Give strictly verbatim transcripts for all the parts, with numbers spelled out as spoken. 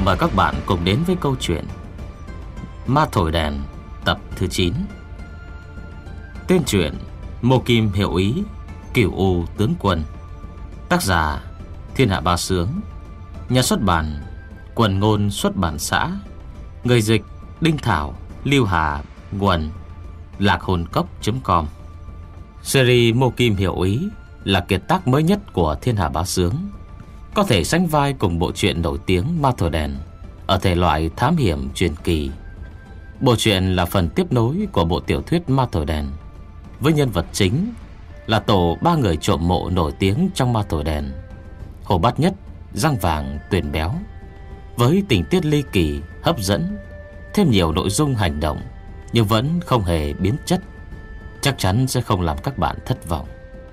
Mời các bạn cùng đến với câu chuyện Ma Thổi Đèn tập thứ chín. Tên truyện Mộ Kim Hiệu Ý, Cửu U Tướng Quân. Tác giả Thiên Hạ Bá Sướng. Nhà xuất bản Quần Ngôn Xuất bản xã. Người dịch Đinh Thảo, Lưu Hà, Quần lạc hồn cốc chấm com. Series Mộ Kim Hiệu Ý là kiệt tác mới nhất của Thiên Hạ Bá Sướng, có thể sánh vai cùng bộ truyện nổi tiếng Ma Thổi Đèn ở thể loại thám hiểm truyền kỳ. Bộ truyện là phần tiếp nối của bộ tiểu thuyết Ma Thổi Đèn, với nhân vật chính là tổ ba người trộm mộ nổi tiếng trong Ma Thổi Đèn: Hồ Bát Nhất, Răng Vàng, Tuyền Béo. Với tình tiết ly kỳ, hấp dẫn, thêm nhiều nội dung hành động, nhưng vẫn không hề biến chất, chắc chắn sẽ không làm các bạn thất vọng.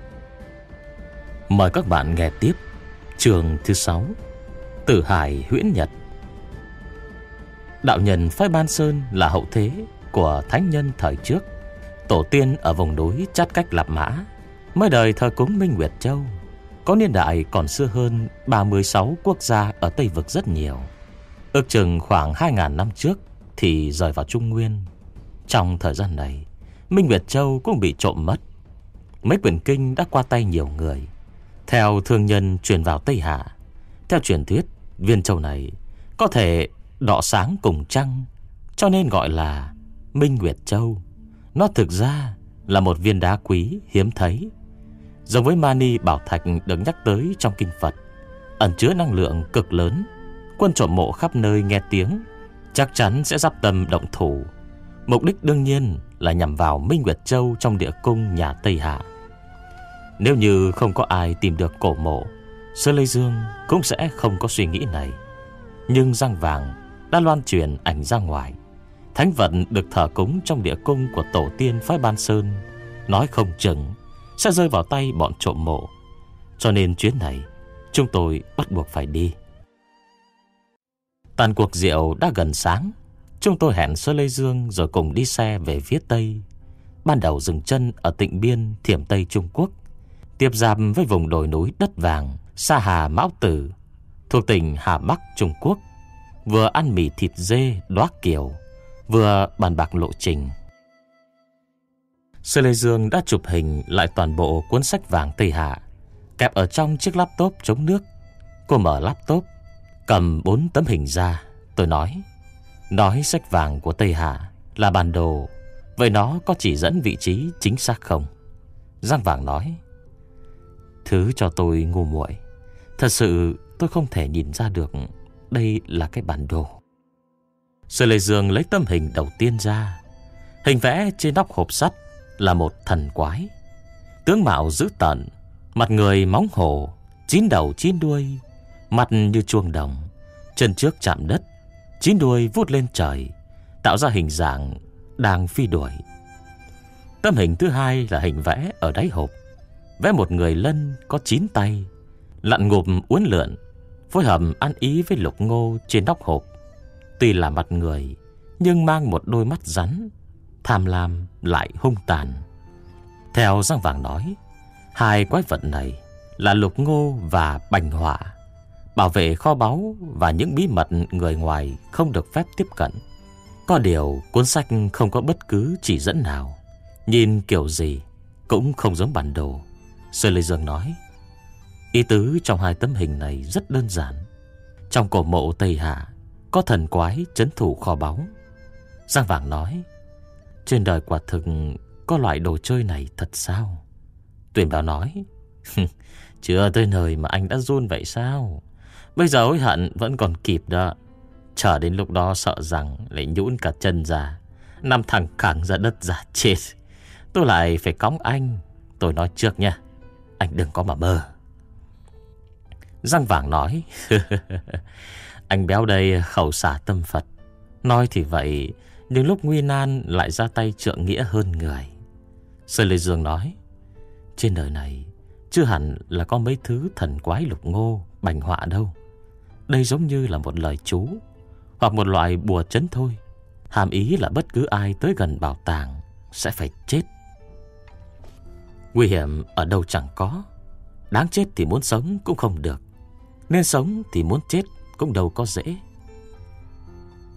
Mời các bạn nghe tiếp chương thứ sáu, Tử Hải Huyễn Nhật. Đạo nhân phái Ban Sơn là hậu thế của thánh nhân thời trước, tổ tiên ở vùng núi Chát Cách Lạp Mã, mới đời thờ cúng Minh Nguyệt Châu, có niên đại còn xưa hơn ba mươi sáu quốc gia ở Tây Vực rất nhiều. Ước chừng khoảng hai nghìn năm trước thì rời vào Trung Nguyên. Trong thời gian này, Minh Nguyệt Châu cũng bị trộm mất. Mấy quyển kinh đã qua tay nhiều người, theo thương nhân truyền vào Tây Hạ. Theo truyền thuyết, viên châu này có thể đọ sáng cùng trăng, cho nên gọi là Minh Nguyệt Châu. Nó thực ra là một viên đá quý hiếm thấy, giống với Mani Bảo Thạch được nhắc tới trong kinh Phật, ẩn chứa năng lượng cực lớn. Quân trộm mộ khắp nơi nghe tiếng chắc chắn sẽ giáp tâm động thủ. Mục đích đương nhiên là nhằm vào Minh Nguyệt Châu trong địa cung nhà Tây Hạ. Nếu như không có ai tìm được cổ mộ, Sơn Lê Dương cũng sẽ không có suy nghĩ này. Nhưng Răng Vàng đã loan truyền ảnh ra ngoài. Thánh vật được thờ cúng trong địa cung của tổ tiên phái Ban Sơn, nói không chừng sẽ rơi vào tay bọn trộm mộ. Cho nên chuyến này chúng tôi bắt buộc phải đi. Tàn cuộc rượu đã gần sáng, chúng tôi hẹn Sơn Lê Dương rồi cùng đi xe về phía Tây. Ban đầu dừng chân ở Tịnh Biên, Thiểm Tây Trung Quốc, tiếp giáp với vùng đồi núi đất vàng Sa Hà Mão Tử thuộc tỉnh Hà Bắc Trung Quốc. Vừa ăn mì thịt dê Đoá Kiều, vừa bàn bạc lộ trình. Sơn Lê Dương đã chụp hình lại toàn bộ cuốn sách vàng Tây Hạ, kẹp ở trong chiếc laptop chống nước. Cô mở laptop, cầm bốn tấm hình ra. Tôi nói Nói sách vàng của Tây Hạ là bản đồ, vậy nó có chỉ dẫn vị trí chính xác không? Răng Vàng nói: Thứ cho tôi ngu muội, thật sự tôi không thể nhìn ra được đây là cái bản đồ. Sơn Lê Dương lấy tấm hình đầu tiên ra. Hình vẽ trên nóc hộp sắt là một thần quái, tướng mạo dữ tợn, mặt người móng hổ, chín đầu chín đuôi, mặt như chuông đồng, chân trước chạm đất, chín đuôi vút lên trời, tạo ra hình dạng đang phi đuổi. Tấm hình thứ hai là hình vẽ ở đáy hộp, vẽ một người lân có chín tay, lặn ngụp uốn lượn, phối hợp ăn ý với lục ngô trên nóc hộp. Tuy là mặt người, nhưng mang một đôi mắt rắn, tham lam lại hung tàn. Theo Răng Vàng nói, hai quái vật này là lục ngô và bành hỏa, bảo vệ kho báu và những bí mật người ngoài không được phép tiếp cận. Có điều cuốn sách không có bất cứ chỉ dẫn nào, nhìn kiểu gì cũng không giống bản đồ. Sơn Lê Dương nói: Ý tứ trong hai tấm hình này rất đơn giản. Trong cổ mộ Tây Hạ có thần quái trấn thủ kho báu. Răng Vàng nói: Trên đời quả thực có loại đồ chơi này thật sao? Tuyền Bảo nói: Chưa tới nơi mà anh đã run vậy sao? Bây giờ hối hận vẫn còn kịp đó. Chờ đến lúc đó sợ rằng lại nhũn cả chân ra, nằm thẳng cẳng ra đất giả chết. Tôi lại phải cõng anh. Tôi nói trước nha, anh đừng có mà mơ. Răng Vàng nói: Anh béo đây khẩu xả tâm Phật. Nói thì vậy, nhưng lúc nguy nan lại ra tay trượng nghĩa hơn người. Sơn Lê Dương nói: Trên đời này chưa hẳn là có mấy thứ thần quái lục ngô, bành họa đâu. Đây giống như là một lời chú hoặc một loại bùa trấn thôi. Hàm ý là bất cứ ai tới gần bảo tàng sẽ phải chết. Nguy hiểm ở đâu chẳng có, đáng chết thì muốn sống cũng không được, nên sống thì muốn chết cũng đâu có dễ.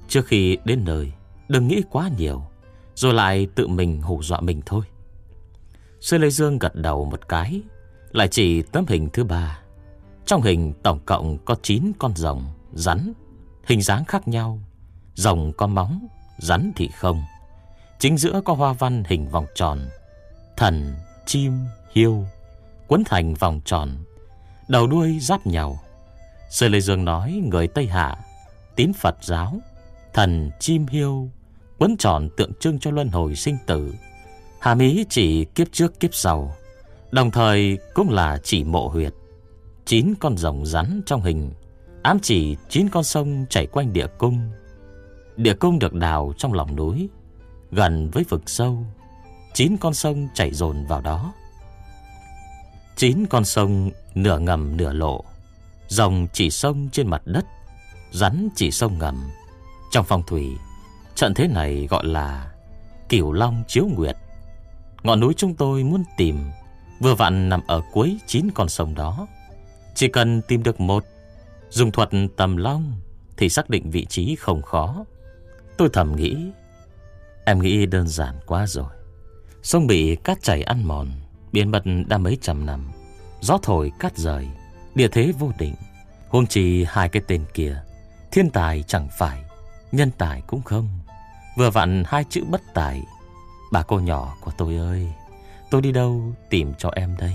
Trước khi đến nơi, đừng nghĩ quá nhiều, rồi lại tự mình hù dọa mình thôi. Sư Lê Dương gật đầu một cái, lại chỉ tấm hình thứ ba. Trong hình tổng cộng có chín con rồng, rắn, hình dáng khác nhau. Rồng có móng, rắn thì không. Chính giữa có hoa văn hình vòng tròn, thần, chim, hiêu, quấn thành vòng tròn, đầu đuôi giáp nhau. Sư Lê Dương nói người Tây Hạ tín Phật giáo, thần, chim, hiêu quấn tròn tượng trưng cho luân hồi sinh tử, hàm ý chỉ kiếp trước kiếp sau, đồng thời cũng là chỉ mộ huyệt. Chín con rồng rắn trong hình ám chỉ chín con sông chảy quanh địa cung. Địa cung được đào trong lòng núi, gần với vực sâu. Chín con sông chảy dồn vào đó. Chín con sông nửa ngầm nửa lộ. Rồng chỉ sông trên mặt đất, rắn chỉ sông ngầm. Trong phong thủy, trận thế này gọi là Cửu Long chiếu nguyệt. Ngọn núi chúng tôi muốn tìm vừa vặn nằm ở cuối chín con sông đó. Chỉ cần tìm được một, dùng thuật tầm long thì xác định vị trí không khó. Tôi thầm nghĩ, em nghĩ đơn giản quá rồi. Sông bị cát chảy ăn mòn, biến mất đã mấy trăm năm. Gió thổi cát rời, địa thế vô định. Huống chi hai cái tên kia, thiên tài chẳng phải, nhân tài cũng không. Vừa vặn hai chữ bất tài. Bà cô nhỏ của tôi ơi, tôi đi đâu tìm cho em đây?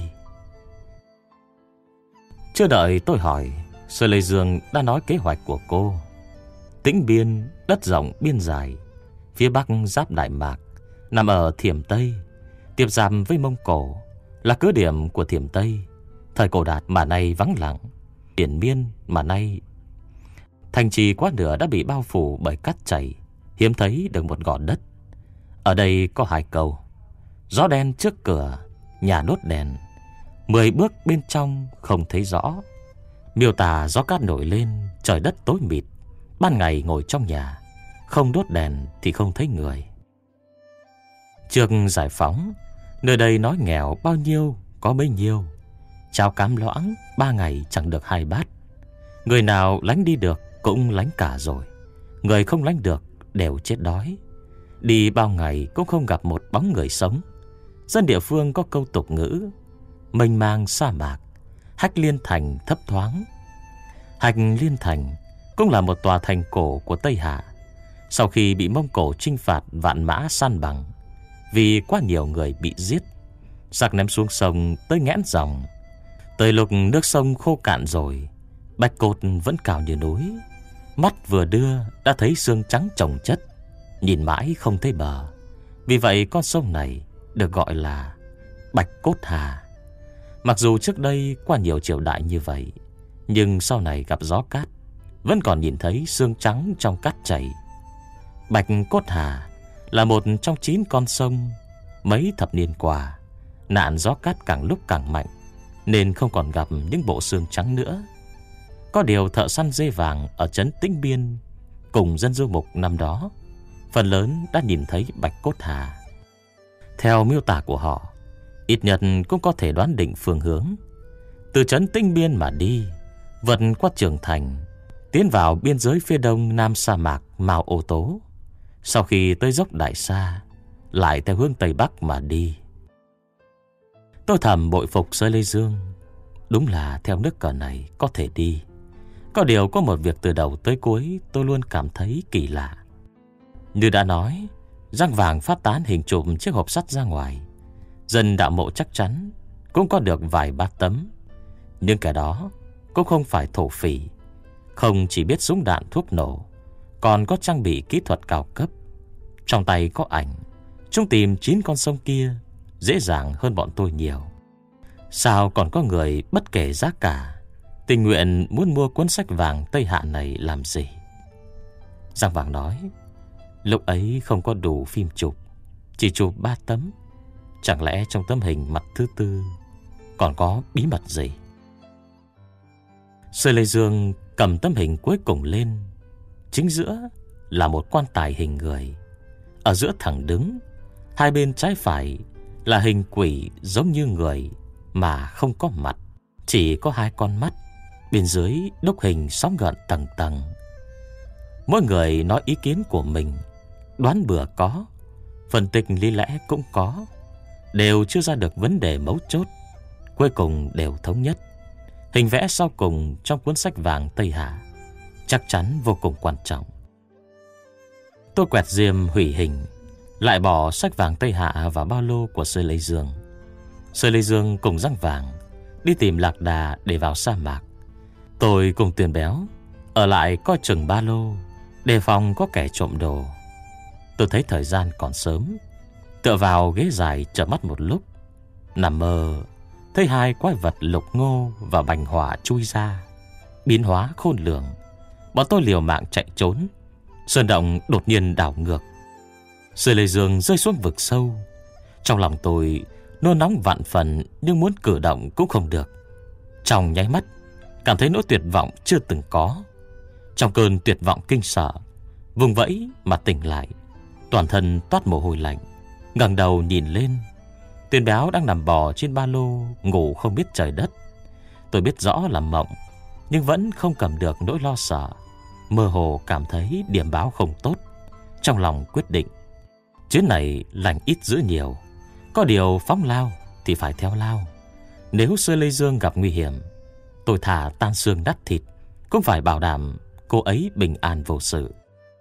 Chưa đợi tôi hỏi, Sư Lê Dương đã nói kế hoạch của cô. Tĩnh Biên, đất rộng biên dài, phía bắc giáp Đại Mạc, nằm ở Thiểm Tây, tiếp giáp với Mông Cổ, là cứ điểm của Thiểm Tây. Thời cổ Đạt mà nay vắng lặng, Điển Miên mà nay thành trì quá nửa đã bị bao phủ bởi cát chảy, hiếm thấy được một gò đất. Ở đây có hai câu: gió đen trước cửa, nhà đốt đèn, mười bước bên trong không thấy rõ. Miêu tả gió cát nổi lên, trời đất tối mịt. Ban ngày ngồi trong nhà, không đốt đèn thì không thấy người. Trước giải phóng, nơi đây nói nghèo bao nhiêu có bấy nhiêu. Cháo cám loãng ba ngày chẳng được hai bát. Người nào lánh đi được cũng lánh cả rồi, người không lánh được đều chết đói. Đi bao ngày cũng không gặp một bóng người sống. Dân địa phương có câu tục ngữ: mênh mang sa mạc, Hách Liên Thành thấp thoáng. Hách Liên Thành cũng là một tòa thành cổ của Tây Hạ. Sau khi bị Mông Cổ chinh phạt vạn mã san bằng, vì quá nhiều người bị giết, giặc ném xuống sông tới nghẽn dòng. Tới lúc nước sông khô cạn rồi, bạch cốt vẫn cao như núi. Mắt vừa đưa đã thấy xương trắng chồng chất, nhìn mãi không thấy bờ. Vì vậy con sông này được gọi là Bạch Cốt Hà. Mặc dù trước đây qua nhiều triều đại như vậy, nhưng sau này gặp gió cát vẫn còn nhìn thấy xương trắng trong cát chảy. Bạch Cốt Hà là một trong chín con sông. Mấy thập niên qua, nạn gió cát càng lúc càng mạnh, nên không còn gặp những bộ xương trắng nữa. Có điều thợ săn dê vàng ở trấn Tĩnh Biên cùng dân du mục năm đó, phần lớn đã nhìn thấy Bạch Cốt Hà. Theo miêu tả của họ, ít nhất cũng có thể đoán định phương hướng. Từ trấn Tĩnh Biên mà đi, vượt qua Trường Thành, tiến vào biên giới phía đông nam sa mạc Mao Ô Tố. Sau khi tới dốc Đại Sa, lại theo hướng tây bắc mà đi. Tôi thầm bội phục Sư Lê Dương. Đúng là theo nước cờ này có thể đi. Có điều có một việc từ đầu tới cuối tôi luôn cảm thấy kỳ lạ. Như đã nói, răng vàng phát tán hình chụp chiếc hộp sắt ra ngoài, dân đạo mộ chắc chắn cũng có được vài ba tấm. Nhưng cái đó cũng không phải thổ phỉ, không chỉ biết súng đạn thuốc nổ, còn có trang bị kỹ thuật cao cấp. Trong tay có ảnh, chúng tìm chín con sông kia dễ dàng hơn bọn tôi nhiều. Sao còn có người bất kể giá cả tình nguyện muốn mua cuốn sách vàng Tây Hạ này làm gì? Giang Vàng nói, lúc ấy không có đủ phim chụp, chỉ chụp ba tấm. Chẳng lẽ trong tấm hình mặt thứ tư còn có bí mật gì? Sư Lê Dương cầm tấm hình cuối cùng lên. Chính giữa là một quan tài hình người. Ở giữa thẳng đứng, hai bên trái phải là hình quỷ giống như người mà không có mặt, chỉ có hai con mắt. Bên dưới đúc hình sóng gợn tầng tầng. Mỗi người nói ý kiến của mình, đoán bừa có, phân tích lý lẽ cũng có, đều chưa ra được vấn đề mấu chốt. Cuối cùng đều thống nhất. Hình vẽ sau cùng trong cuốn sách vàng Tây Hạ chắc chắn vô cùng quan trọng. Tôi quẹt diêm hủy hình, lại bỏ sách vàng Tây Hạ vào ba lô của Sơ Lê Dương. Sơ Lê Dương cùng Răng Vàng đi tìm lạc đà để vào sa mạc. Tôi cùng Tuyền Béo ở lại coi chừng ba lô, đề phòng có kẻ trộm đồ. Tôi thấy thời gian còn sớm, tựa vào ghế dài chợp mắt một lúc, nằm mơ thấy hai quái vật lục ngô và bành hỏa chui ra, biến hóa khôn lường. Bọn tôi liều mạng chạy trốn. Sơn động đột nhiên đảo ngược, Sơ Lê Dương rơi xuống vực sâu. Trong lòng tôi nôn nóng vạn phần, nhưng muốn cử động cũng không được. Trong nháy mắt cảm thấy nỗi tuyệt vọng chưa từng có. Trong cơn tuyệt vọng kinh sợ, vùng vẫy mà tỉnh lại, toàn thân toát mồ hôi lạnh. Ngẩng đầu nhìn lên, Tuyền Béo đang nằm bò trên ba lô, ngủ không biết trời đất. Tôi biết rõ là mộng, nhưng vẫn không cầm được nỗi lo sợ. Mơ hồ cảm thấy điểm báo không tốt. Trong lòng quyết định, chuyến này lành ít giữ nhiều, có điều phóng lao thì phải theo lao. Nếu Sơ Lê Dương gặp nguy hiểm, tôi thà tan xương nát thịt, cũng phải bảo đảm cô ấy bình an vô sự.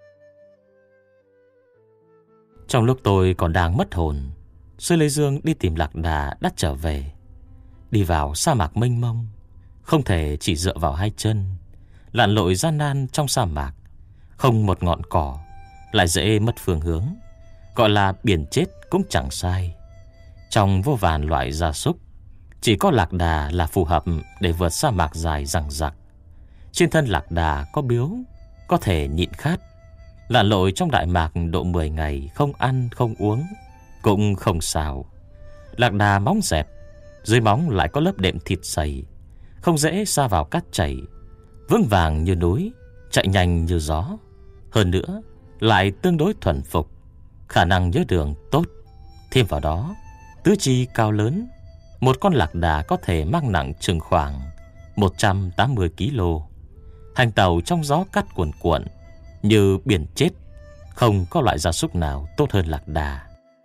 Trong lúc tôi còn đang mất hồn, Sơ Lê Dương đi tìm lạc đà đã trở về. Đi vào sa mạc mênh mông, không thể chỉ dựa vào hai chân, lặn lội gian nan trong sa mạc, không một ngọn cỏ, lại dễ mất phương hướng. Gọi là biển chết cũng chẳng sai. Trong vô vàn loại gia súc, chỉ có lạc đà là phù hợp để vượt sa mạc dài dằng dặc. Trên thân lạc đà có biếu, có thể nhịn khát. Lặn lội trong đại mạc độ mười ngày, không ăn không uống cũng không sao. Lạc đà móng dẹt, dưới móng lại có lớp đệm thịt dày, không dễ sa vào cát chảy, vững vàng như núi, chạy nhanh như gió. Hơn nữa lại tương đối thuần phục, khả năng nhớ đường tốt. Thêm vào đó, tứ chi cao lớn, một con lạc đà có thể mang nặng chừng khoảng một trăm tám mươi ki lô. Hành tàu trong gió cát cuồn cuộn như biển chết, không có loại gia súc nào tốt hơn lạc đà.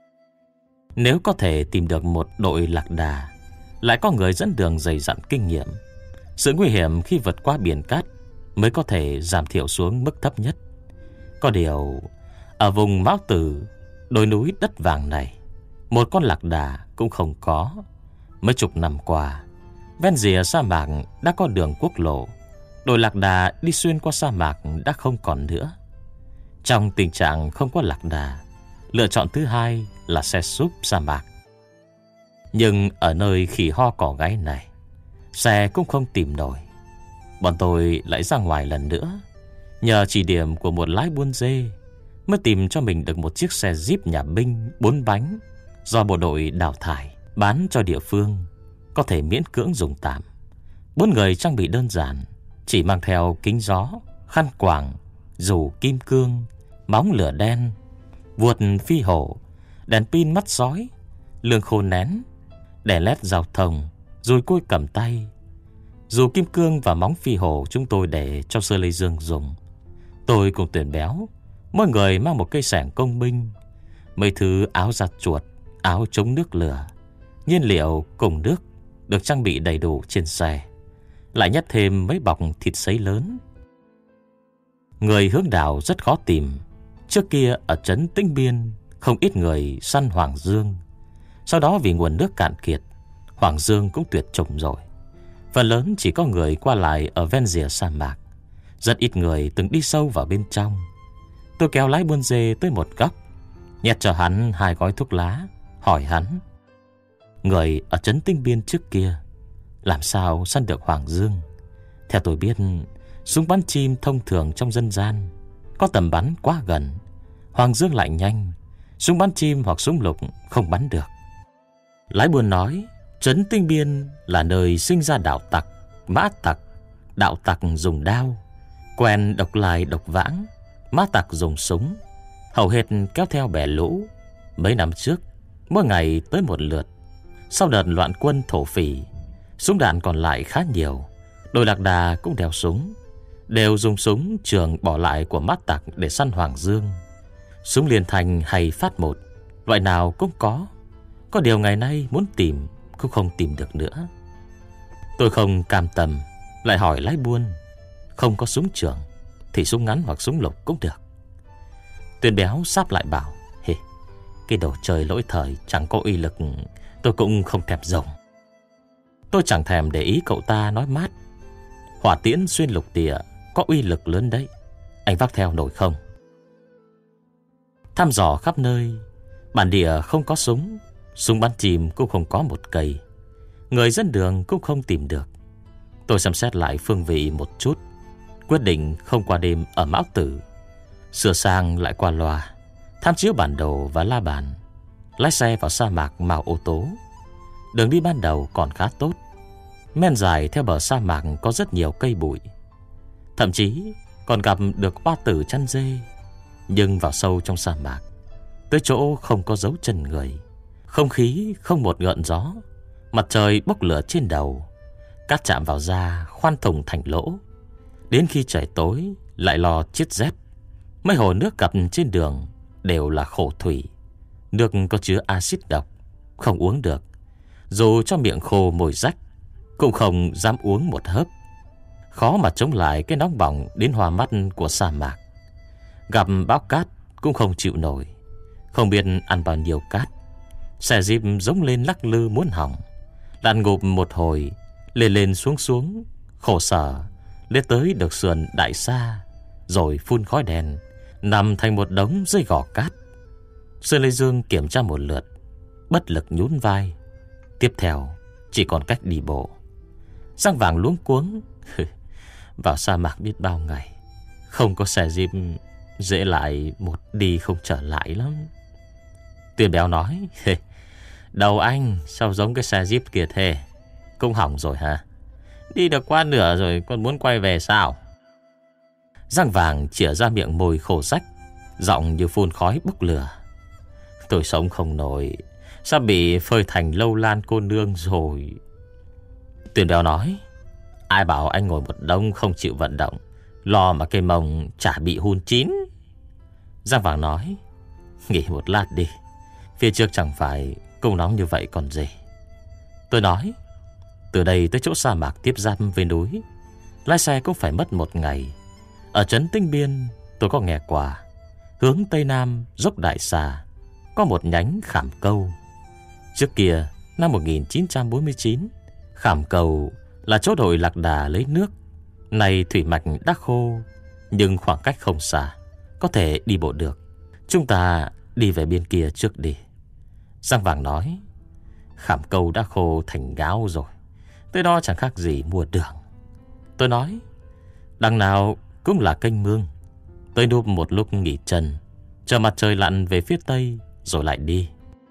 Nếu có thể tìm được một đội lạc đà, lại có người dẫn đường dày dặn kinh nghiệm, sự nguy hiểm khi vượt qua biển cát mới có thể giảm thiểu xuống mức thấp nhất. Có điều, ở vùng Mão Tử, đồi núi đất vàng này, một con lạc đà cũng không có. Mấy chục năm qua, ven rìa sa mạc đã có đường quốc lộ, đội lạc đà đi xuyên qua sa mạc đã không còn nữa. Trong tình trạng không có lạc đà, lựa chọn thứ hai là xe súp sa mạc. Nhưng ở nơi khỉ ho cỏ gáy này, xe cũng không tìm nổi. Bọn tôi lại ra ngoài lần nữa, nhờ chỉ điểm của một lái buôn dê mới tìm cho mình được một chiếc xe Jeep nhà binh bốn bánh do bộ đội đào thải, bán cho địa phương, có thể miễn cưỡng dùng tạm. Bốn người trang bị đơn giản, chỉ mang theo kính gió, khăn quàng, dù kim cương, móng lửa đen, vuột phi hổ, đèn pin mắt sói, lương khô nén, đèn led giao thông, dùi cui cầm tay. Dù kim cương và móng phi hổ chúng tôi để cho Sơ Lê Dương dùng. Tôi cùng Tuyền Béo, mỗi người mang một cây xẻng công binh, mấy thứ áo giặt chuột, áo chống nước lửa, nhiên liệu cùng nước được trang bị đầy đủ trên xe, lại nhét thêm mấy bọc thịt sấy lớn. Người hướng đảo rất khó tìm. Trước kia ở trấn Tĩnh Biên không ít người săn hoàng dương. Sau đó vì nguồn nước cạn kiệt, hoàng dương cũng tuyệt chủng rồi. Phần lớn chỉ có người qua lại ở ven rìa sa mạc, rất ít người từng đi sâu vào bên trong. Tôi kéo lái buôn dê tới một góc, nhét cho hắn hai gói thuốc lá, hỏi hắn: người ở trấn Tĩnh Biên trước kia làm sao săn được hoàng dương? Theo tôi biết, súng bắn chim thông thường trong dân gian có tầm bắn quá gần, hoàng dương lại nhanh, súng bắn chim hoặc súng lục không bắn được. Lái buôn nói trấn Tĩnh Biên là nơi sinh ra đạo tặc, mã tặc. Đạo tặc dùng đao, quen độc lai độc vãng. Mã tặc dùng súng, hầu hết kéo theo bè lũ. Mấy năm trước, mỗi ngày tới một lượt. Sau đợt loạn quân thổ phỉ, súng đạn còn lại khá nhiều. Đội lạc đà cũng đeo súng, đều dùng súng trường bỏ lại của Mát Tặc để săn Hoàng Dương. Súng liền thành hay phát một, loại nào cũng có. Có điều ngày nay muốn tìm cũng không tìm được nữa. Tôi không cam tâm, lại hỏi lái buôn, không có súng trường thì súng ngắn hoặc súng lục cũng được. Tuyền Béo sáp lại bảo, Hê, cái đồ chơi lỗi thời chẳng có uy lực, tôi cũng không thèm dùng. Tôi chẳng thèm để ý cậu ta nói mát. Hỏa tiễn xuyên lục địa có uy lực lớn đấy, anh vác theo nổi không? Thăm dò khắp nơi, bản địa không có súng, súng bắn chìm cũng không có một cây, người dân đường cũng không tìm được. Tôi xem xét lại phương vị một chút, quyết định không qua đêm ở Mão Tử, sửa sang lại qua loa, tham chiếu bản đồ và la bàn, lái xe vào sa mạc màu ô tố. Đường đi ban đầu còn khá tốt, men dài theo bờ sa mạc có rất nhiều cây bụi, thậm chí còn gặp được oa tử chăn dê. Nhưng vào sâu trong sa mạc, tới chỗ không có dấu chân người, không khí không một gợn gió, mặt trời bốc lửa trên đầu, cát chạm vào da khoan thủng thành lỗ. Đến khi trời tối lại lo chết rét. Mấy hồ nước gặp trên đường đều là khổ thủy, nước có chứa axit độc, không uống được. Dù cho miệng khô môi rách cũng không dám uống một hớp. Khó mà chống lại cái nóng bỏng đến hoa mắt của sa mạc. Gặp bão cát cũng không chịu nổi, không biết ăn bao nhiêu cát. Xe Jeep giống lên lắc lư muốn hỏng, lặn ngụp một hồi, lên lên xuống xuống, khổ sở, lên tới được sườn Đại Sa, rồi phun khói đen, nằm thành một đống dưới gò cát. Sơn Lê Dương kiểm tra một lượt, bất lực nhún vai. Tiếp theo chỉ còn cách đi bộ. Giang Vàng luống cuống, vào sa mạc biết bao ngày, không có xe Jeep, dễ lại một đi không trở lại lắm. Tuyền Béo nói, đầu anh sao giống cái xe Jeep kia thế? Cũng hỏng rồi hả? Đi được qua nửa rồi còn muốn quay về sao? Giang Vàng chĩa ra miệng môi khô rách, giọng như phun khói bốc lửa. Tôi sống không nổi, sắp bị phơi thành lâu lan cô nương rồi. Tuyền Béo nói, ai bảo anh ngồi một đống không chịu vận động, lo mà cây mông chả bị hun chín. Giang Vàng nói, nghỉ một lát đi, phía trước chẳng phải cũng nóng như vậy còn gì. Tôi nói, từ đây tới chỗ sa mạc tiếp giáp với núi, lái xe cũng phải mất một ngày. Ở trấn Tinh Biên tôi có nghe qua, hướng Tây Nam dốc Đại Xà có một nhánh Khảm Câu. Trước kia năm một nghìn chín trăm bốn mươi chín, Khảm Câu là chỗ đội lạc đà lấy nước. Này thủy mạch đã khô, nhưng khoảng cách không xa, có thể đi bộ được. Chúng ta đi về bên kia trước đi. Giang Vàng nói, Khảm Câu đã khô thành gáo rồi, tới đó chẳng khác gì mua đường. Tôi nói, đằng nào cũng là kênh mương, tới núp một lúc nghỉ chân, chờ mặt trời lặn về phía tây rồi lại đi.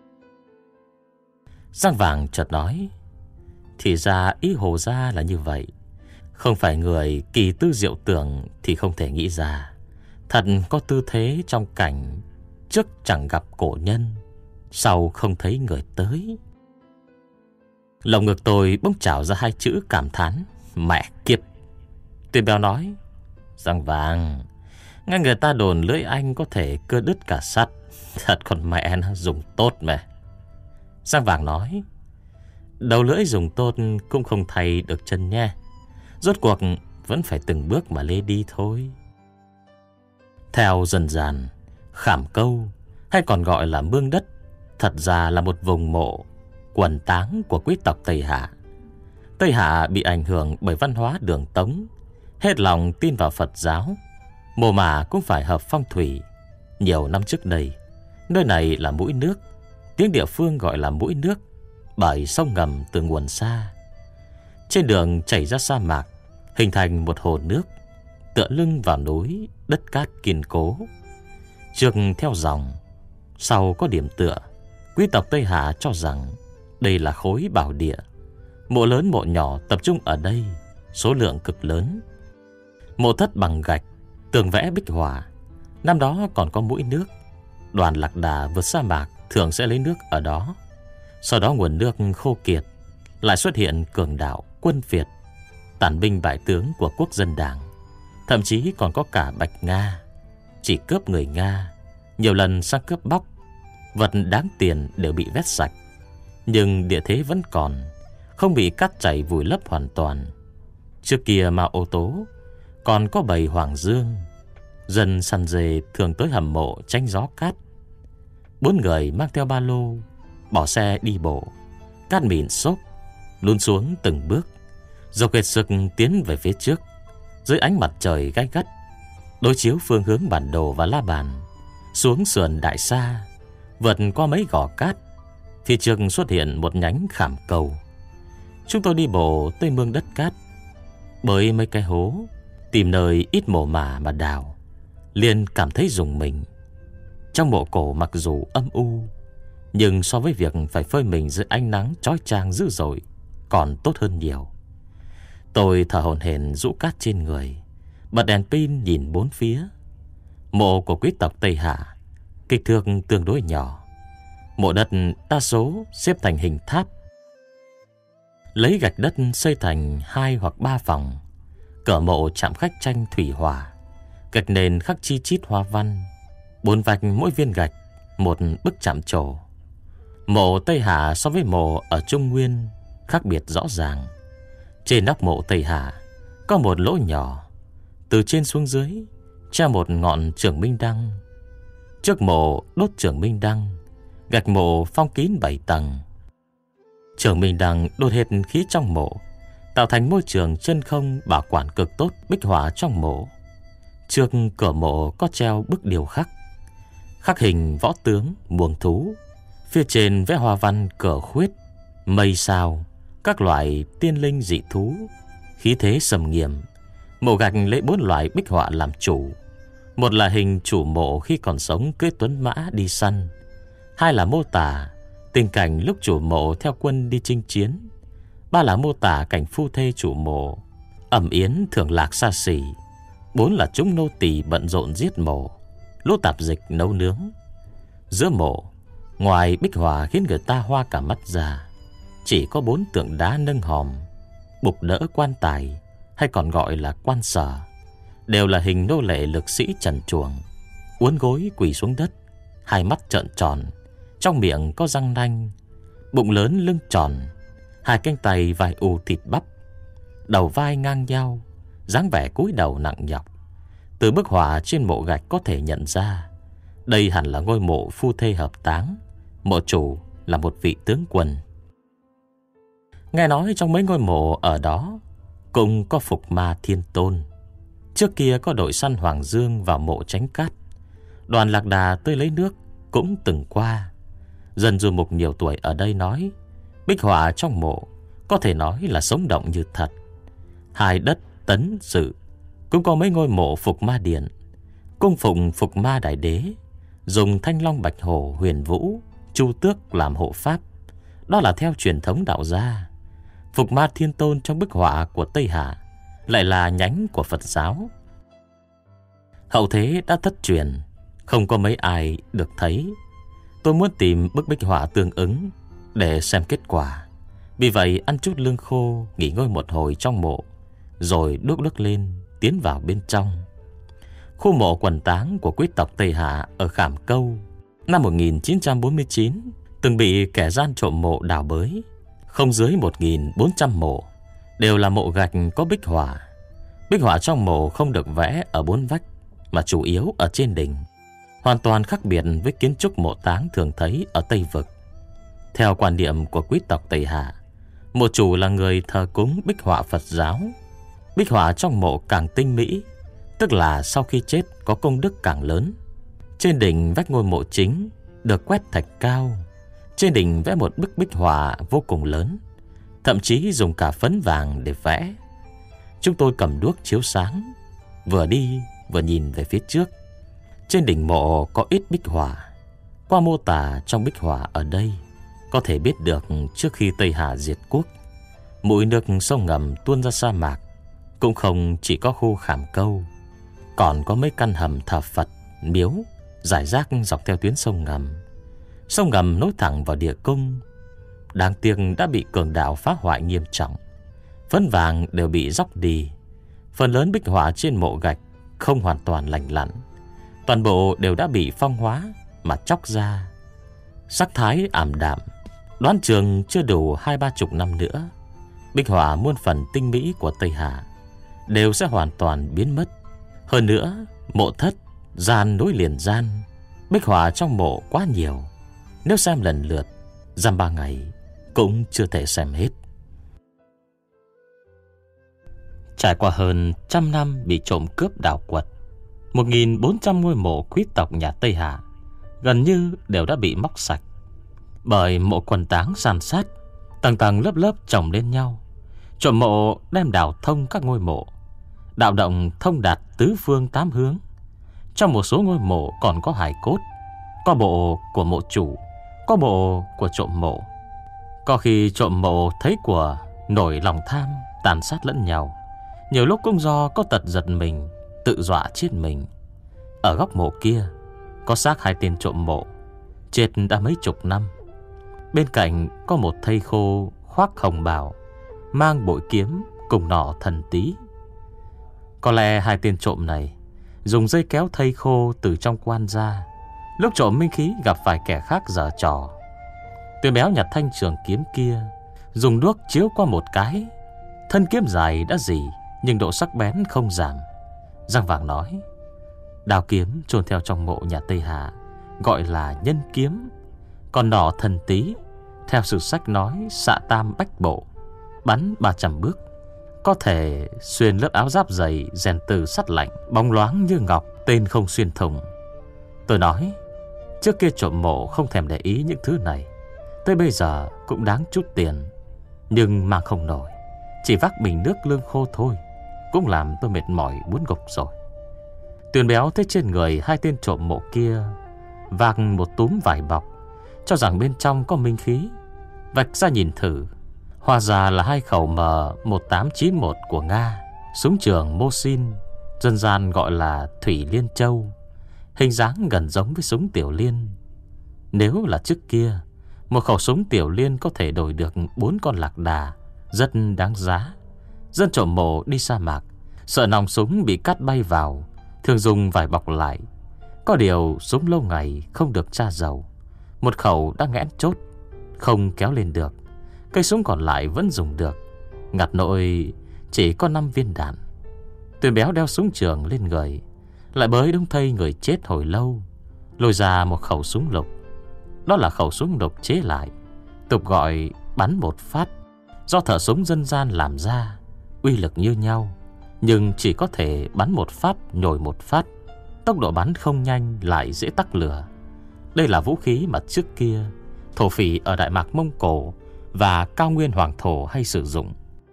Giang Vàng chợt nói, thì ra ý Hồ gia là như vậy. Không phải người kỳ tư diệu tưởng thì không thể nghĩ ra. Thật có tư thế trong cảnh trước chẳng gặp cổ nhân, sau không thấy người tới. Lồng ngực tôi bỗng trào ra hai chữ cảm thán, mẹ kiếp. Tuyền Béo nói, Giang Vàng, nghe người ta đồn lưỡi anh có thể cưa đứt cả sắt, thật còn mẹ nó dùng tốt mà. Giang Vàng nói, đầu lưỡi dùng tốt cũng không thay được chân nha, rốt cuộc vẫn phải từng bước mà lê đi thôi. Theo dân gian, Khảm Câu hay còn gọi là mương đất thật ra là một vùng mộ quần táng của quý tộc Tây Hạ. Tây Hạ bị ảnh hưởng bởi văn hóa Đường Tống, hết lòng tin vào Phật giáo, mồ mả cũng phải hợp phong thủy. Nhiều năm trước đây, nơi này là mũi nước, tiếng địa phương gọi là mũi nước bởi sông ngầm từ nguồn xa. Trên đường chảy ra sa mạc, hình thành một hồ nước, tựa lưng vào núi, đất cát kiên cố. Trước theo dòng, sau có điểm tựa. Quý tộc Tây Hạ cho rằng đây là khối bảo địa. Mộ lớn mộ nhỏ tập trung ở đây, số lượng cực lớn. Mộ thất bằng gạch, tường vẽ bích họa. Năm đó còn có mũi nước. Đoàn lạc đà vượt sa mạc thường sẽ lấy nước ở đó. Sau đó nguồn nước khô kiệt, lại xuất hiện cường đạo quân Việt, tàn binh bại tướng của quốc dân đảng, Thậm chí còn có cả Bạch Nga, chỉ cướp người Nga, nhiều lần sang cướp bóc, vật đáng tiền đều bị vét sạch. Nhưng địa thế vẫn còn, không bị cát chảy vùi lấp hoàn toàn. Trước kia Mao Ô Tố còn có bầy Hoàng Dương, dân săn dê thường tới hầm mộ tránh gió cát. Bốn người mang theo ba lô, bỏ xe đi bộ, cát mịn xốp, luôn xuống từng bước, dọc hết sức tiến về phía trước. Dưới ánh mặt trời gay gắt, đối chiếu phương hướng bản đồ và la bàn, xuống sườn Đại Sa, vượt qua mấy gò cát, phía trước xuất hiện một nhánh khảm cầu. Chúng tôi đi bộ tới mương đất cát, bơi mấy cái hố, tìm nơi ít mồ mả mà đào, liền cảm thấy rùng mình. Trong mộ cổ mặc dù âm u, nhưng so với việc phải phơi mình dưới ánh nắng chói chang dữ dội còn tốt hơn nhiều. Tôi thở hổn hển rũ cát trên người, bật đèn pin nhìn bốn phía. Mộ của quý tộc Tây Hạ kích thước tương đối nhỏ, mộ đất đa số xếp thành hình tháp, lấy gạch đất xây thành hai hoặc ba phòng. Cửa mộ chạm khắc tranh thủy hỏa, gạch nền khắc chi chít hoa văn, bốn vạch mỗi viên gạch một bức chạm trổ. Mộ Tây Hạ so với mộ ở Trung Nguyên khác biệt rõ ràng. Trên nóc mộ Tây Hạ có một lỗ nhỏ, từ trên xuống dưới treo một ngọn Trường Minh Đăng. Trước mộ đốt Trường Minh Đăng, gạch mộ phong kín bảy tầng. Trường Minh Đăng đốt hết khí trong mộ, tạo thành môi trường chân không bảo quản cực tốt bích họa trong mộ. Trước cửa mộ có treo bức điêu khắc, khắc hình võ tướng, muồng thú. Phía trên vẽ hoa văn cờ khuyết, mây sao, các loại tiên linh dị thú, khí thế sầm nghiêm. Mộ gạch lấy bốn loại bích họa làm chủ. Một là hình chủ mộ khi còn sống cưỡi tuấn mã đi săn. Hai là mô tả tình cảnh lúc chủ mộ theo quân đi chinh chiến. Ba là mô tả cảnh phu thê chủ mộ ẩm yến thưởng lạc xa xỉ. Bốn là chúng nô tỳ bận rộn giết mộ, lỗ tạp dịch nấu nướng. Giữa mộ, ngoài bích họa khiến người ta hoa cả mắt ra, chỉ có bốn tượng đá nâng hòm, bục đỡ quan tài, hay còn gọi là quan sở, đều là hình nô lệ lực sĩ trần truồng, uốn gối quỳ xuống đất, hai mắt trợn tròn, trong miệng có răng nanh, bụng lớn lưng tròn, hai cánh tay vai u thịt bắp, đầu vai ngang nhau, dáng vẻ cúi đầu nặng nhọc. Từ bức họa trên mộ gạch có thể nhận ra đây hẳn là ngôi mộ phu thê hợp táng, mộ chủ là một vị tướng quân. Nghe nói trong mấy ngôi mộ ở đó cũng có Phục Ma Thiên Tôn. Trước kia có đội săn Hoàng Dương vào mộ tránh cát, đoàn Lạc Đà tới lấy nước cũng từng qua. Dân du mục nhiều tuổi ở đây nói bích họa trong mộ có thể nói là sống động như thật. Hai đất Tấn Dự cũng có mấy ngôi mộ Phục Ma Điện, cung phụng Phục Ma Đại Đế, dùng thanh long bạch hổ, huyền vũ, chu tước làm hộ pháp. Đó là theo truyền thống đạo gia. Phục Ma Thiên Tôn trong bức họa của Tây Hạ lại là nhánh của Phật giáo. Hậu thế đã thất truyền, không có mấy ai được thấy. Tôi muốn tìm bức bích họa tương ứng để xem kết quả. Vì vậy ăn chút lương khô, nghỉ ngơi một hồi trong mộ, rồi đốt nước lên tiến vào bên trong. Khu mộ quần táng của quý tộc Tây Hạ ở Khảm Câu năm một nghìn chín trăm bốn mươi chín từng bị kẻ gian trộm mộ đào bới. Không dưới một nghìn bốn trăm mộ đều là mộ gạch có bích họa. Bích họa trong mộ không được vẽ ở bốn vách, mà chủ yếu ở trên đỉnh, hoàn toàn khác biệt với kiến trúc mộ táng thường thấy ở Tây Vực. Theo quan niệm của quý tộc Tây Hạ, mộ chủ là người thờ cúng bích họa Phật giáo. Bích họa trong mộ càng tinh mỹ, tức là sau khi chết có công đức càng lớn. Trên đỉnh vách ngôi mộ chính được quét thạch cao, trên đỉnh vẽ một bức bích họa vô cùng lớn, thậm chí dùng cả phấn vàng để vẽ. Chúng tôi cầm đuốc chiếu sáng, vừa đi vừa nhìn về phía trước. Trên đỉnh mộ có ít bích họa. Qua mô tả trong bích họa ở đây, có thể biết được trước khi Tây Hạ diệt quốc, mũi nước sông ngầm tuôn ra sa mạc cũng không chỉ có khu Khảm Câu, còn có mấy căn hầm thờ Phật, miếu rải rác dọc theo tuyến sông ngầm. Sông ngầm nối thẳng vào địa cung, đáng tiếc đã bị cường đạo phá hoại nghiêm trọng. Phấn vàng đều bị róc đi, Phần lớn bích họa trên mộ gạch không hoàn toàn lành lặn, toàn bộ đều đã bị phong hóa mà chóc ra, sắc thái ảm đạm. Đoán chừng chưa đủ hai ba chục năm nữa, bích họa muôn phần tinh mỹ của Tây Hạ đều sẽ hoàn toàn biến mất. Hơn nữa, mộ thất, gian nối liền gian, bích họa trong mộ quá nhiều, nếu xem lần lượt, dăm ba ngày cũng chưa thể xem hết. Trải qua hơn trăm năm bị trộm cướp đào quật, một nghìn bốn trăm ngôi mộ quý tộc nhà Tây Hạ gần như đều đã bị móc sạch. Bởi mộ quần táng san sát, tầng tầng lớp lớp chồng lên nhau, trộm mộ đem đào thông các ngôi mộ, đạo động thông đạt tứ phương tám hướng. Trong một số ngôi mộ còn có hài cốt, có bộ của mộ chủ, có bộ của trộm mộ. Có khi trộm mộ thấy của nổi lòng tham, tàn sát lẫn nhau. Nhiều lúc cũng do có tật giật mình, tự dọa chết mình. Ở góc mộ kia có xác hai tên trộm mộ, chết đã mấy chục năm. Bên cạnh có một thây khô khoác hồng bào, mang bội kiếm cùng nỏ thần tí. Có lẽ hai tên trộm này dùng dây kéo thây khô từ trong quan ra, lúc trộm minh khí gặp phải kẻ khác giở trò. Tuyền Béo nhặt thanh trường kiếm kia, dùng đuốc chiếu qua một cái. Thân kiếm dài đã rỉ, nhưng độ sắc bén không giảm. Giang Vàng nói, đao kiếm chôn theo trong mộ nhà Tây Hạ gọi là nhân kiếm, còn nỏ thần tí theo sử sách nói xạ tam bách bộ, bắn ba trăm bước, có thể xuyên lớp áo giáp dày rèn từ sắt lạnh, bóng loáng như ngọc, tên không xuyên thủng. Tôi nói, trước kia trộm mộ không thèm để ý những thứ này, tới bây giờ cũng đáng chút tiền, nhưng mang không nổi, chỉ vác bình nước lương khô thôi cũng làm tôi mệt mỏi muốn gục rồi. Tuyền Béo thấy trên người hai tên trộm mộ kia vác một túm vải bọc, cho rằng bên trong có minh khí. Vạch ra nhìn thử, hóa ra là hai khẩu M một tám chín một của Nga, súng trường Mosin, dân gian gọi là Thủy Liên Châu, hình dáng gần giống với súng Tiểu Liên. Nếu là trước kia, một khẩu súng Tiểu Liên có thể đổi được bốn con lạc đà, rất đáng giá. Dân trộm mộ đi sa mạc, sợ nòng súng bị cát bay vào, thường dùng vải bọc lại. Có điều súng lâu ngày không được tra dầu, một khẩu đã nghẽn chốt, không kéo lên được. Cây súng còn lại vẫn dùng được, ngặt nỗi chỉ có năm viên đạn. Tuyền Béo đeo súng trường lên người, lại bới đúng thây người chết hồi lâu, lôi ra một khẩu súng lục. Đó là khẩu súng lục chế lại, tục gọi bắn một phát, do thợ súng dân gian làm ra, uy lực như nhau, nhưng chỉ có thể bắn một phát nhồi một phát, tốc độ bắn không nhanh lại dễ tắc lửa. Đây là vũ khí mà trước kia thổ phỉ ở Đại Mạc Mông Cổ và cao nguyên Hoàng Thổ hay sử dụng.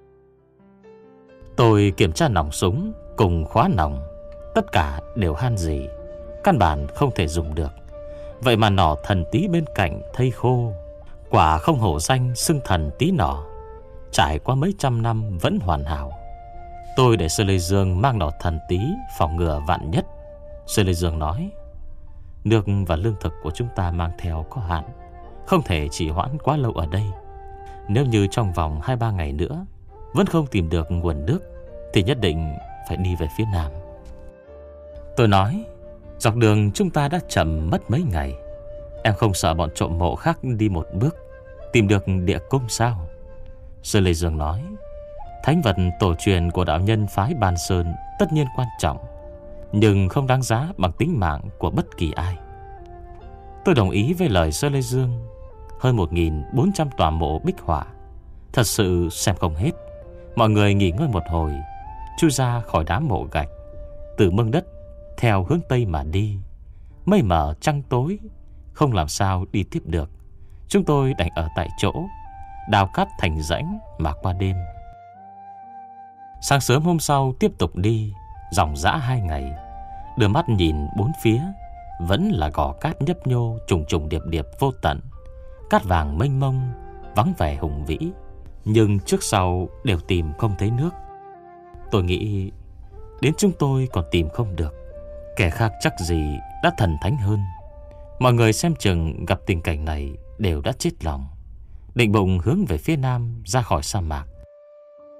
Tôi kiểm tra nòng súng cùng khóa nòng, tất cả đều han rỉ, căn bản không thể dùng được. Vậy mà nỏ thần tí bên cạnh thây khô, quả không hổ danh xưng thần tí nỏ, trải qua mấy trăm năm vẫn hoàn hảo. Tôi để Sư Lê Dương mang nỏ thần tí phòng ngừa vạn nhất. Sư Lê Dương nói, nước và lương thực của chúng ta mang theo có hạn, không thể trì hoãn quá lâu ở đây. Nếu như trong vòng hai ba ngày nữa vẫn không tìm được nguồn nước, thì nhất định phải đi về phía nam. Tôi nói, dọc đường chúng ta đã chậm mất mấy ngày, em không sợ bọn trộm mộ khác đi một bước tìm được địa cung sao? Sư Lê Dương nói, thánh vật tổ truyền của đạo nhân phái Ban Sơn tất nhiên quan trọng, nhưng không đáng giá bằng tính mạng của bất kỳ ai. Tôi đồng ý với lời Sư Lê Dương. Hơn một nghìn bốn trăm tòa mộ bích họa, thật sự xem không hết. Mọi người nghỉ ngơi một hồi, chui ra khỏi đám mộ gạch, từ mương đất theo hướng tây mà đi. Mây mờ trăng tối, không làm sao đi tiếp được. Chúng tôi đành ở tại chỗ, đào cát thành rãnh mà qua đêm. Sáng sớm hôm sau tiếp tục đi, dòng dã hai ngày. Đưa mắt nhìn bốn phía, vẫn là gò cát nhấp nhô, trùng trùng điệp điệp vô tận. Cát vàng mênh mông, vắng vẻ hùng vĩ, nhưng trước sau đều tìm không thấy nước. Tôi nghĩ đến chúng tôi còn tìm không được, kẻ khác chắc gì đã thần thánh hơn. Mọi người xem chừng gặp tình cảnh này đều đã chết lòng, định bụng hướng về phía nam ra khỏi sa mạc.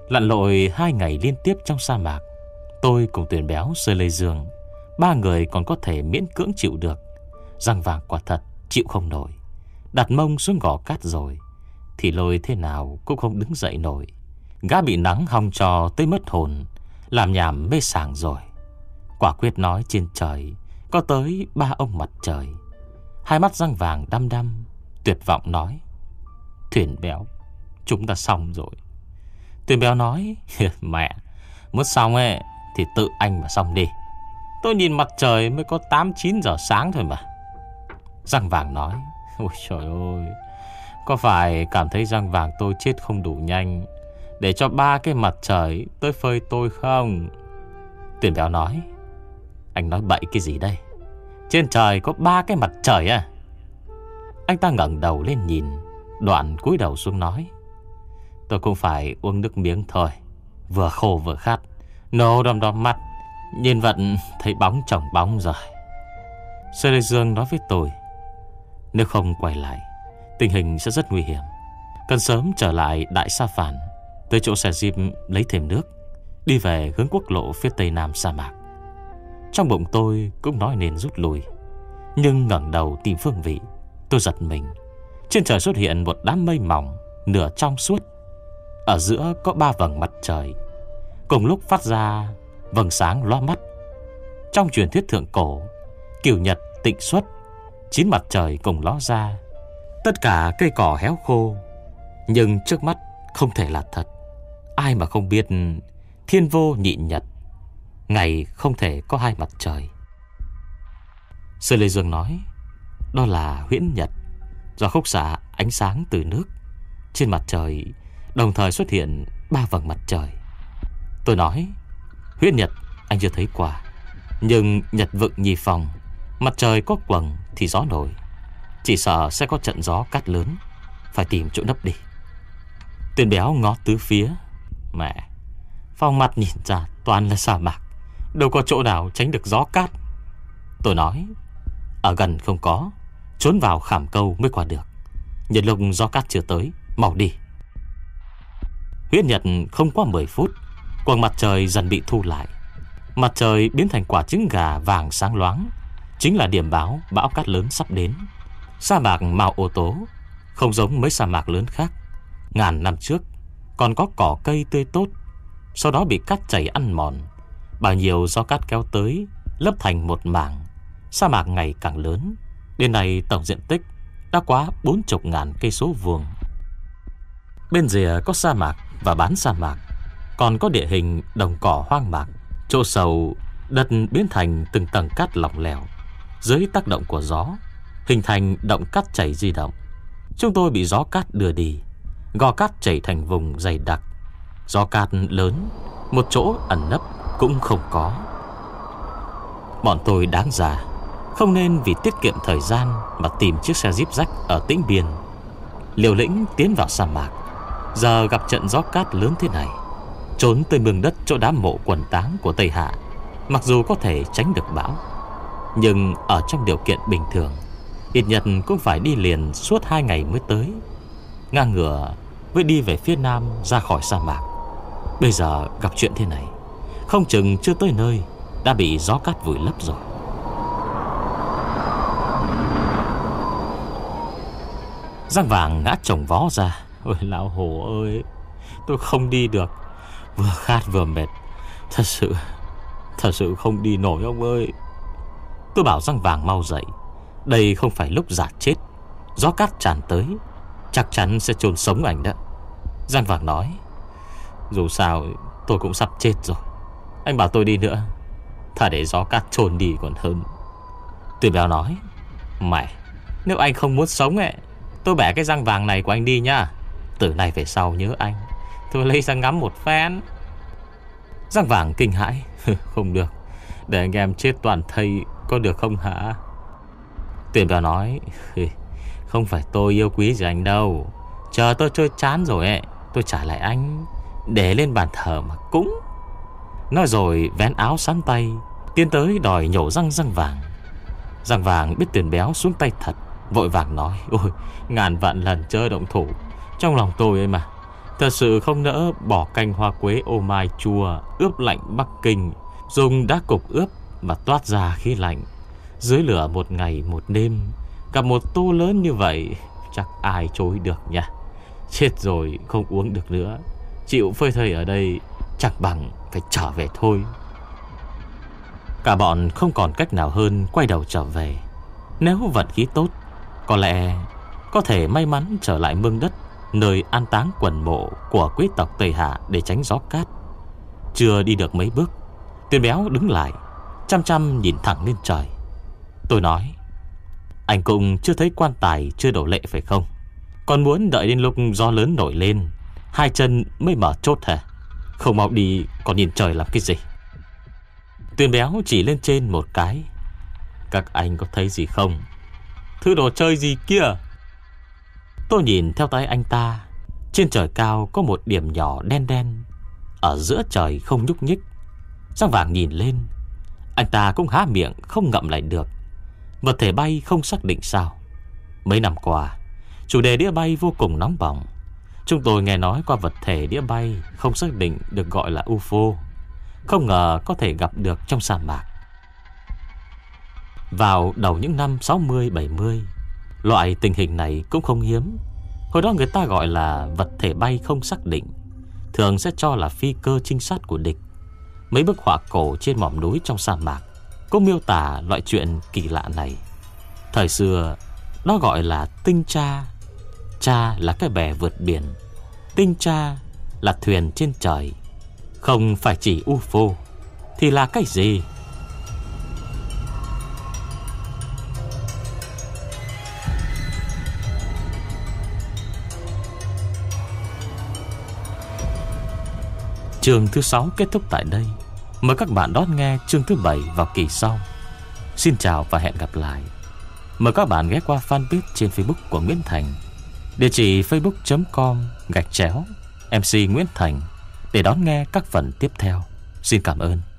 Lặn lội hai ngày liên tiếp trong sa mạc, tôi cùng Tuyền Béo, Sơ Lê Dương, ba người còn có thể miễn cưỡng chịu được. Răng Vàng quả thật chịu không nổi. Đặt mông xuống gò cát rồi thì lôi thế nào cũng không đứng dậy nổi. Gã bị nắng hong trò tới mất hồn, làm nhảm mê sảng rồi. Quả quyết nói trên trời có tới ba ông mặt trời. Hai mắt Răng Vàng đăm đăm, tuyệt vọng nói: Thuyền Béo, chúng ta xong rồi. Tuyền Béo nói: Mẹ, muốn xong ấy thì tự anh mà xong đi. Tôi nhìn mặt trời mới có tám chín giờ sáng thôi mà. Răng Vàng nói: Ôi trời ơi, có phải cảm thấy răng vàng tôi chết không đủ nhanh để cho ba cái mặt trời tới phơi tôi không? Tuyền Béo nói: Anh nói bậy cái gì đây? Trên trời có ba cái mặt trời à? Anh ta ngẩng đầu lên nhìn, đoạn cúi đầu xuống nói: Tôi cũng phải uống nước miếng thôi, vừa khô vừa khát. Nô đom đóm mắt, nhìn vận thấy bóng chồng bóng rồi. Sơ Lê Dương nói với tôi: Nếu không quay lại, tình hình sẽ rất nguy hiểm. Cần sớm trở lại Đại Sa Phản, tới chỗ xe jeep lấy thêm nước, đi về hướng quốc lộ phía tây nam sa mạc. Trong bụng tôi cũng nói nên rút lui, nhưng ngẩng đầu tìm phương vị, tôi giật mình. Trên trời xuất hiện một đám mây mỏng, nửa trong suốt. Ở giữa có ba vầng mặt trời, cùng lúc phát ra vầng sáng loa mắt. Trong truyền thuyết thượng cổ, cửu nhật tịnh xuất, chín mặt trời cùng ló ra. Tất cả cây cỏ héo khô, nhưng trước mắt không thể là thật. Ai mà không biết thiên vô nhị nhật, ngày không thể có hai mặt trời. Sơ Lê Dương nói: Đó là huyễn nhật, do khúc xạ ánh sáng từ nước. Trên mặt trời đồng thời xuất hiện ba vầng mặt trời. Tôi nói: Huyễn nhật anh chưa thấy qua, nhưng nhật vựng nhì phòng, mặt trời có quầng thì gió nổi, chỉ sợ sẽ có trận gió cát lớn, phải tìm chỗ nấp đi. Tuyền Béo ngó tứ phía: Mẹ, phong mặt nhìn ra toàn là sa mạc, đâu có chỗ nào tránh được gió cát. Tôi nói: Ở gần không có, trốn vào khảm câu mới qua được. Nhân lúc gió cát chưa tới, mau đi. Huyễn nhật không qua mười phút, quầng mặt trời dần bị thu lại. Mặt trời biến thành quả trứng gà vàng sáng loáng, chính là điểm báo bão cát lớn sắp đến. Sa mạc màu ô tố, không giống mấy sa mạc lớn khác. Ngàn năm trước còn có cỏ cây tươi tốt, sau đó bị cát chảy ăn mòn. Bao nhiêu gió cát kéo tới, lấp thành một mảng. Sa mạc ngày càng lớn, đến nay tổng diện tích đã quá bốn mươi ngàn cây số vuông. Bên rìa có sa mạc và bán sa mạc, còn có địa hình đồng cỏ hoang mạc. Chỗ sâu, đất biến thành từng tầng cát lỏng lẻo, dưới tác động của gió hình thành động cát chảy di động. Chúng tôi bị gió cát đưa đi, gò cát chảy thành vùng dày đặc. Gió cát lớn, một chỗ ẩn nấp cũng không có. Bọn tôi đáng ra không nên vì tiết kiệm thời gian mà tìm chiếc xe jeep rách ở Tĩnh Biên, liều lĩnh tiến vào sa mạc. Giờ gặp trận gió cát lớn thế này, trốn tới mương đất chỗ đám mộ quần táng của Tây Hạ, mặc dù có thể tránh được bão, nhưng ở trong điều kiện bình thường, ít nhất cũng phải đi liền suốt hai ngày mới tới. Ngang ngửa với đi về phía nam ra khỏi sa mạc. Bây giờ gặp chuyện thế này, không chừng chưa tới nơi đã bị gió cát vùi lấp rồi. Răng Vàng ngã chồng vó ra: Ôi lão hổ ơi, tôi không đi được, vừa khát vừa mệt, thật sự Thật sự không đi nổi ông ơi. Tôi bảo Răng Vàng mau dậy, đây không phải lúc giả chết. Gió cát tràn tới, chắc chắn sẽ chôn sống ảnh đó. Răng Vàng nói: Dù sao tôi cũng sắp chết rồi, anh bảo tôi đi nữa, thà để gió cát chôn đi còn hơn. Tuyền Béo nói: Mẹ, nếu anh không muốn sống ấy, tôi bẻ cái răng vàng này của anh đi nhá. Từ nay về sau nhớ anh, tôi lấy ra ngắm một phen. Răng Vàng kinh hãi: Không được, để anh em chết toàn thây có được không hả? Tuyền Béo nói: Không phải tôi yêu quý gì anh đâu, chờ tôi chơi chán rồi ấy, tôi trả lại anh, để lên bàn thờ mà cúng. Nói rồi vén áo sắn tay, tiến tới đòi nhổ răng Răng Vàng. Răng Vàng biết Tuyền Béo xuống tay thật, vội vàng nói: Ôi, ngàn vạn lần chớ động thủ, trong lòng tôi ấy mà, Thật sự không nỡ bỏ canh hoa quế ô mai chua ướp lạnh Bắc Kinh, dùng đá cục ướp mà toát ra khí lạnh. Dưới lửa một ngày một đêm, gặp một tô lớn như vậy, chắc ai chối được nha. Chết rồi không uống được nữa, chịu phơi thây ở đây chẳng bằng phải trở về thôi. Cả bọn không còn cách nào hơn quay đầu trở về. Nếu vận khí tốt, có lẽ có thể may mắn trở lại mương đất, nơi an táng quần mộ của quý tộc Tây Hạ để tránh gió cát. Chưa đi được mấy bước, Tuyền Béo đứng lại, chăm chăm nhìn thẳng lên trời. Tôi nói: anh cũng chưa thấy quan tài chưa đổ lệ phải không? Còn muốn đợi đến lúc gió lớn nổi lên, hai chân mới mở chốt hả? Không mau đi còn nhìn trời làm cái gì? Tuyền Béo chỉ lên trên một cái: các anh có thấy gì không? Thứ đồ chơi gì kia? Tôi nhìn theo tay anh ta. Trên trời cao có một điểm nhỏ đen đen, ở giữa trời không nhúc nhích. Giang Vàng nhìn lên, anh ta cũng há miệng không ngậm lại được. Vật thể bay không xác định sao? Mấy năm qua, chủ đề đĩa bay vô cùng nóng bỏng. Chúng tôi nghe nói qua vật thể đĩa bay không xác định được gọi là u ép ô. Không ngờ có thể gặp được trong sa mạc. Vào đầu những năm sáu mươi bảy mươi, loại tình hình này cũng không hiếm. Hồi đó người ta gọi là vật thể bay không xác định, thường sẽ cho là phi cơ trinh sát của địch. Mấy bức họa cổ trên mỏm núi trong sa mạc cũng miêu tả loại chuyện kỳ lạ này. Thời xưa nó gọi là tinh tra. Tra là cái bè vượt biển, tinh tra là thuyền trên trời. Không phải chỉ u ép ô thì là cái gì? Chương thứ sáu kết thúc tại đây. Mời các bạn đón nghe chương thứ bảy vào kỳ sau. Xin chào và hẹn gặp lại. Mời các bạn ghé qua fanpage trên Facebook của Nguyễn Thành, địa chỉ facebook chấm com gạch chéo em xê Nguyễn Thành, để đón nghe các phần tiếp theo. Xin cảm ơn.